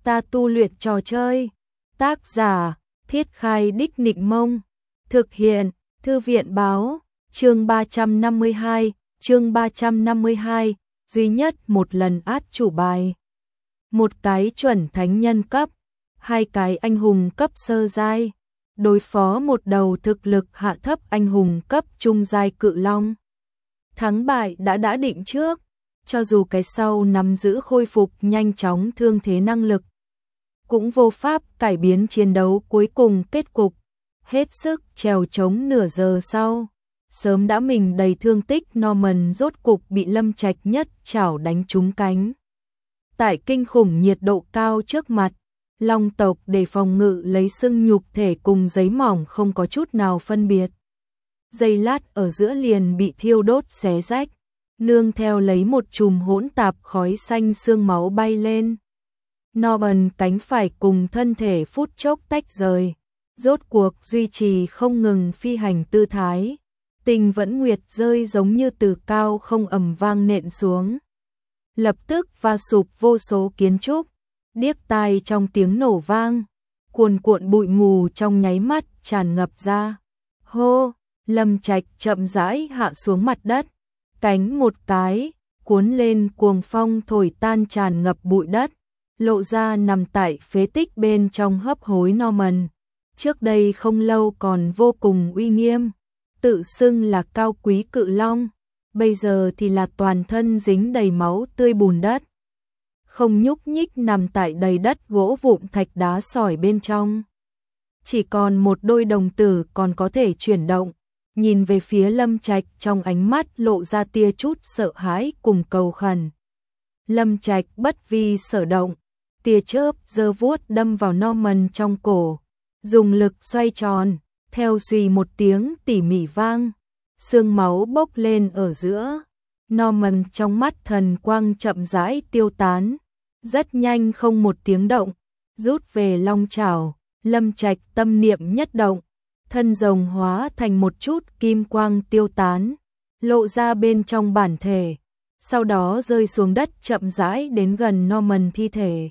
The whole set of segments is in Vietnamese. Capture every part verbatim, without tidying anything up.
ta tu luyện trò chơi. Tác giả, Thiết Khai Đích Nịnh Mông. Thực hiện, Thư viện Báo. Chương ba trăm năm mươi hai, chương ba trăm năm mươi hai, duy nhất một lần át chủ bài. Một cái chuẩn thánh nhân cấp, hai cái anh hùng cấp sơ giai, đối phó một đầu thực lực hạ thấp anh hùng cấp trung giai cự long. Thắng bại đã đã định trước, cho dù cái sau nắm giữ khôi phục nhanh chóng thương thế năng lực, cũng vô pháp cải biến chiến đấu cuối cùng kết cục. Hết sức trèo chống nửa giờ sau, sớm đã mình đầy thương tích Norman rốt cục bị Lâm Trạch nhất chảo đánh trúng cánh. Tại kinh khủng nhiệt độ cao trước mặt, long tộc để phòng ngự lấy xương nhục thể cùng giấy mỏng không có chút nào phân biệt. Giây lát ở giữa liền bị thiêu đốt xé rách, nương theo lấy một chùm hỗn tạp khói xanh xương máu bay lên. Norman cánh phải cùng thân thể phút chốc tách rời, rốt cuộc duy trì không ngừng phi hành tư thái. Tình vẫn nguyệt rơi giống như từ cao không ầm vang nện xuống. Lập tức va sụp vô số kiến trúc, điếc tai trong tiếng nổ vang, cuồn cuộn bụi mù trong nháy mắt tràn ngập ra. Hô, Lâm Trạch chậm rãi hạ xuống mặt đất, cánh một cái, cuốn lên cuồng phong thổi tan tràn ngập bụi đất, lộ ra nằm tại phế tích bên trong hấp hối Norman. Trước đây không lâu còn vô cùng uy nghiêm, tự xưng là cao quý cự long, bây giờ thì là toàn thân dính đầy máu tươi bùn đất, không nhúc nhích nằm tại đầy đất gỗ vụn thạch đá sỏi bên trong. Chỉ còn một đôi đồng tử còn có thể chuyển động, nhìn về phía Lâm Trạch trong ánh mắt lộ ra tia chút sợ hãi cùng cầu khẩn. Lâm Trạch bất vi sở động, tia chớp giơ vuốt đâm vào Norman trong cổ, dùng lực xoay tròn, theo suy một tiếng tỉ mỉ vang, xương máu bốc lên ở giữa. Norman trong mắt thần quang chậm rãi tiêu tán, rất nhanh không một tiếng động, rút về long chảo. Lâm Trạch tâm niệm nhất động, thân rồng hóa thành một chút kim quang tiêu tán, lộ ra bên trong bản thể, sau đó rơi xuống đất chậm rãi đến gần Norman thi thể.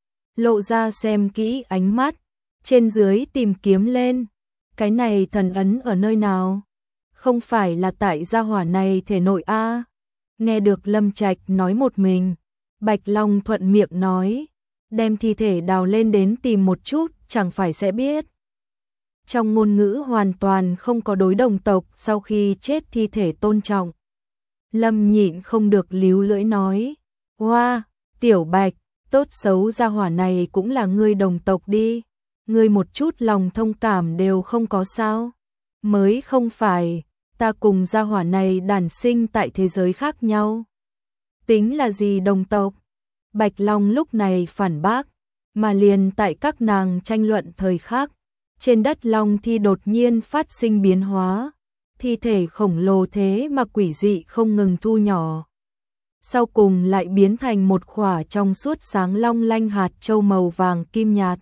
Lộ ra xem kỹ ánh mắt, trên dưới tìm kiếm lên, cái này thần ấn ở nơi nào? Không phải là tại gia hỏa này thể nội a? Nghe được Lâm Trạch nói một mình, Bạch Long thuận miệng nói, đem thi thể đào lên đến tìm một chút, chẳng phải sẽ biết. Trong ngôn ngữ hoàn toàn không có đối đồng tộc sau khi chết thi thể tôn trọng. Lâm nhịn không được líu lưỡi nói, hoa, Tiểu Bạch, tốt xấu gia hỏa này cũng là ngươi đồng tộc đi, ngươi một chút lòng thông cảm đều không có sao? Mới không phải, ta cùng gia hỏa này đản sinh tại thế giới khác nhau. Tính là gì đồng tộc? Bạch Long lúc này phản bác, mà liền tại các nàng tranh luận thời khắc, trên đất long thi đột nhiên phát sinh biến hóa, thi thể khổng lồ thế mà quỷ dị không ngừng thu nhỏ. Sau cùng lại biến thành một khỏa trong suốt sáng long lanh hạt châu màu vàng kim nhạt.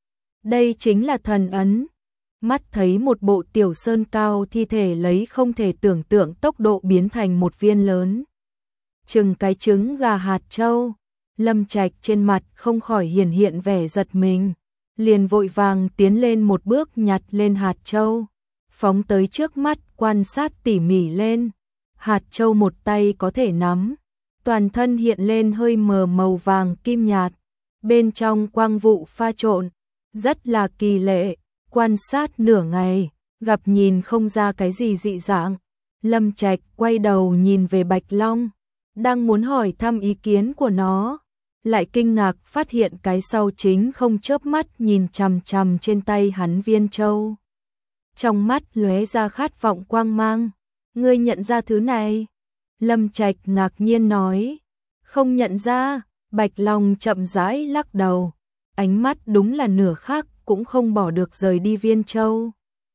Đây chính là thần ấn. Mắt thấy một bộ tiểu sơn cao thi thể lấy không thể tưởng tượng tốc độ biến thành một viên lớn, chừng cái trứng gà hạt châu. Lâm Trạch trên mặt không khỏi hiển hiện vẻ giật mình, liền vội vàng tiến lên một bước nhặt lên hạt châu, phóng tới trước mắt quan sát tỉ mỉ lên. Hạt châu một tay có thể nắm, toàn thân hiện lên hơi mờ màu vàng kim nhạt, bên trong quang vụ pha trộn, rất là kỳ lệ. Quan sát nửa ngày, gặp nhìn không ra cái gì dị dạng. Lâm Trạch quay đầu nhìn về Bạch Long, đang muốn hỏi thăm ý kiến của nó, lại kinh ngạc phát hiện cái sau chính không chớp mắt nhìn chằm chằm trên tay hắn viên châu. Trong mắt lóe ra khát vọng quang mang. Ngươi nhận ra thứ này? Lâm Trạch ngạc nhiên nói. Không nhận ra. Bạch Long chậm rãi lắc đầu, ánh mắt đúng là nửa khắc cũng không bỏ được rời đi viên châu.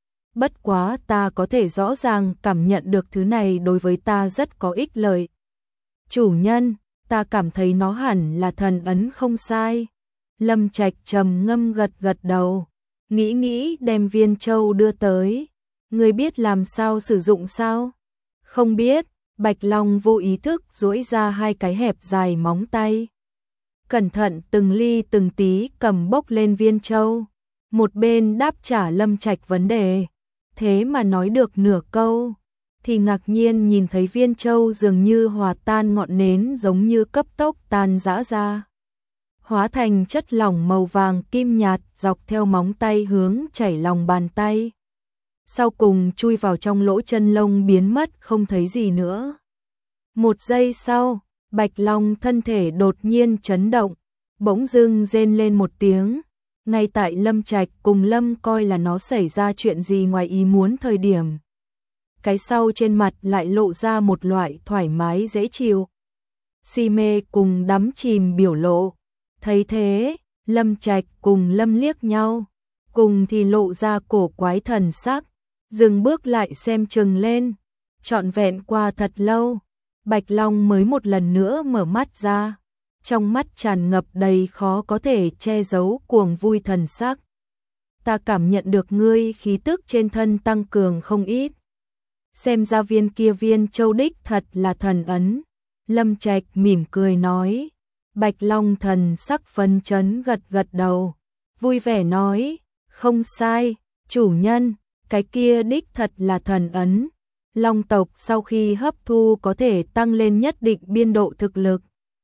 Bất quá ta có thể rõ ràng cảm nhận được thứ này đối với ta rất có ích lợi. Chủ nhân, ta cảm thấy nó hẳn là thần ấn không sai. Lâm Trạch trầm ngâm gật gật đầu, nghĩ nghĩ đem viên châu đưa tới. Ngươi biết làm sao sử dụng sao? Không biết. Bạch Long vô ý thức duỗi ra hai cái hẹp dài móng tay. cẩn thận từng ly từng tí cầm bốc lên viên châu, một bên đáp trả Lâm Trạch vấn đề, thế mà nói được nửa câu, thì ngạc nhiên nhìn thấy viên châu dường như hòa tan ngọn nến giống như cấp tốc tan rã ra. Hóa thành chất lỏng màu vàng kim nhạt dọc theo móng tay hướng chảy lòng bàn tay. Sau cùng chui vào trong lỗ chân lông biến mất không thấy gì nữa. Một giây sau, Bạch Long thân thể đột nhiên chấn động, bỗng dưng rên lên một tiếng. Ngay tại Lâm Trạch cùng Lâm coi là nó xảy ra chuyện gì ngoài ý muốn thời điểm. Cái sau trên mặt lại lộ ra một loại thoải mái dễ chịu. Si mê cùng đắm chìm biểu lộ. Thấy thế, Lâm Trạch cùng Lâm liếc nhau, cùng thì lộ ra cổ quái thần sắc, dừng bước lại xem chừng lên. Trọn vẹn qua thật lâu, Bạch Long mới một lần nữa mở mắt ra, trong mắt tràn ngập đầy khó có thể che giấu cuồng vui thần sắc. Ta cảm nhận được ngươi khí tức trên thân tăng cường không ít. Xem ra viên kia viên châu đích thật là thần ấn. Lâm Trạch mỉm cười nói. Bạch Long thần sắc phấn chấn gật gật đầu, vui vẻ nói, không sai, chủ nhân, cái kia đích thật là thần ấn. Long tộc sau khi hấp thu có thể tăng lên nhất định biên độ thực lực.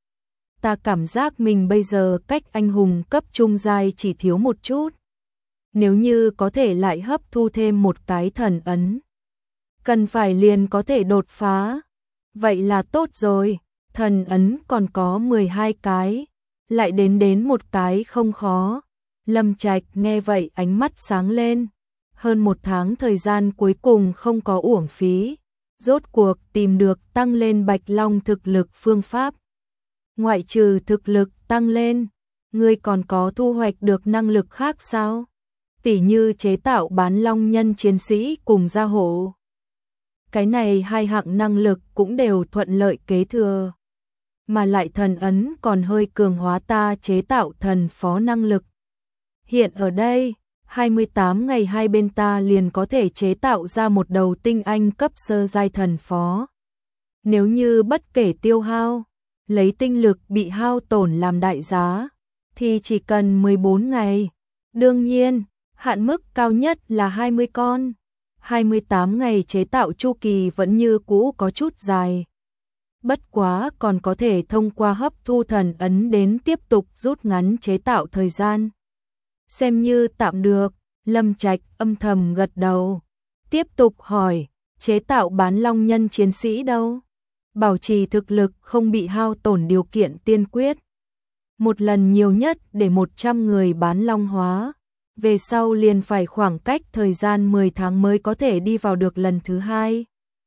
Ta cảm giác mình bây giờ cách anh hùng cấp trung giai chỉ thiếu một chút. Nếu như có thể lại hấp thu thêm một cái thần ấn, cần phải liền có thể đột phá. Vậy là tốt rồi. Thần ấn còn có mười hai cái, lại đến đến một cái không khó. Lâm Trạch nghe vậy ánh mắt sáng lên. Hơn một tháng thời gian cuối cùng không có uổng phí. Rốt cuộc tìm được tăng lên Bạch Long thực lực phương pháp. Ngoại trừ thực lực tăng lên, ngươi còn có thu hoạch được năng lực khác sao? Tỉ như chế tạo bán long nhân chiến sĩ cùng gia hộ. Cái này hai hạng năng lực cũng đều thuận lợi kế thừa. Mà lại thần ấn còn hơi cường hóa ta chế tạo thần phó năng lực. Hiện ở đây, hai mươi tám ngày hai bên ta liền có thể chế tạo ra một đầu tinh anh cấp sơ giai thần phó. Nếu như bất kể tiêu hao, lấy tinh lực bị hao tổn làm đại giá, thì chỉ cần mười bốn ngày. Đương nhiên, hạn mức cao nhất là hai mươi con. hai mươi tám ngày chế tạo chu kỳ vẫn như cũ có chút dài. Bất quá còn có thể thông qua hấp thu thần ấn đến tiếp tục rút ngắn chế tạo thời gian. Xem như tạm được, Lâm Trạch âm thầm gật đầu. Tiếp tục hỏi, chế tạo bán long nhân chiến sĩ đâu? Bảo trì thực lực không bị hao tổn điều kiện tiên quyết. Một lần nhiều nhất để một trăm người bán long hóa. Về sau liền phải khoảng cách thời gian mười tháng mới có thể đi vào được lần thứ hai.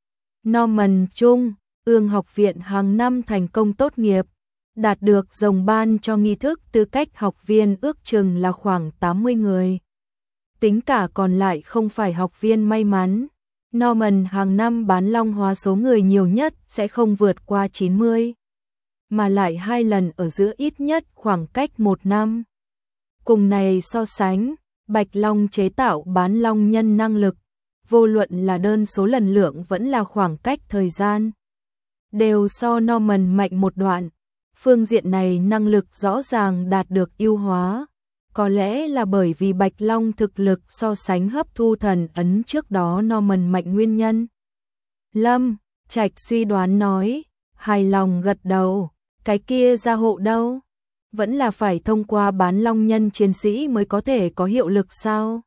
Norman Trung, Ương học viện hàng năm thành công tốt nghiệp, đạt được rồng ban cho nghi thức tư cách học viên ước chừng là khoảng tám mươi người. Tính cả còn lại không phải học viên may mắn, Norman hàng năm bán long hóa số người nhiều nhất sẽ không vượt qua chín mươi, mà lại hai lần ở giữa ít nhất khoảng cách một năm. Cùng này so sánh, Bạch Long chế tạo bán long nhân năng lực, vô luận là đơn số lần lượng vẫn là khoảng cách thời gian, đều so Norman mạnh một đoạn. Phương diện này năng lực rõ ràng đạt được ưu hóa, có lẽ là bởi vì Bạch Long thực lực so sánh hấp thu thần ấn trước đó Norman mạnh nguyên nhân. Lâm Trạch suy đoán nói, hài lòng gật đầu, cái kia gia hộ đâu? Vẫn là phải thông qua bán long nhân chiến sĩ mới có thể có hiệu lực sao?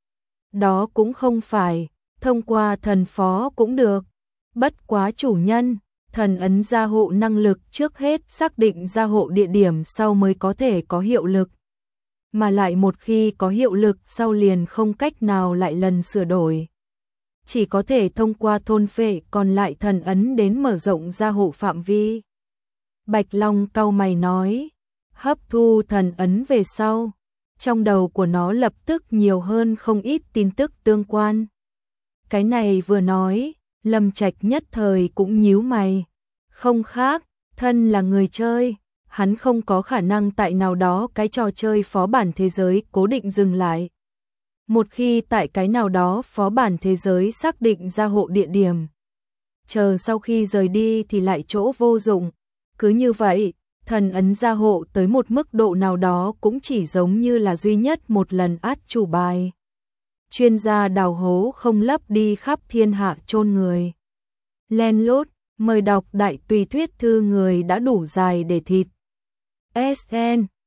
Đó cũng không phải, thông qua thần phó cũng được. Bất quá chủ nhân, thần ấn gia hộ năng lực trước hết xác định gia hộ địa điểm sau mới có thể có hiệu lực. Mà lại một khi có hiệu lực sau liền không cách nào lại lần sửa đổi. Chỉ có thể thông qua thôn phệ còn lại thần ấn đến mở rộng gia hộ phạm vi. Bạch Long cau mày nói, hấp thu thần ấn về sau, trong đầu của nó lập tức nhiều hơn không ít tin tức tương quan. Cái này vừa nói, Lâm Trạch nhất thời cũng nhíu mày. Không khác, thân là người chơi, hắn không có khả năng tại nào đó cái trò chơi phó bản thế giới cố định dừng lại. Một khi tại cái nào đó phó bản thế giới xác định gia hộ địa điểm, chờ sau khi rời đi thì lại chỗ vô dụng. Cứ như vậy, Thần ấn gia hộ tới một mức độ nào đó cũng chỉ giống như là duy nhất một lần át chủ bài. Chuyên gia đào hố không lấp đi khắp thiên hạ chôn người. Len lút, mời đọc đại tùy thuyết thư người đã đủ dài để thịt. ét en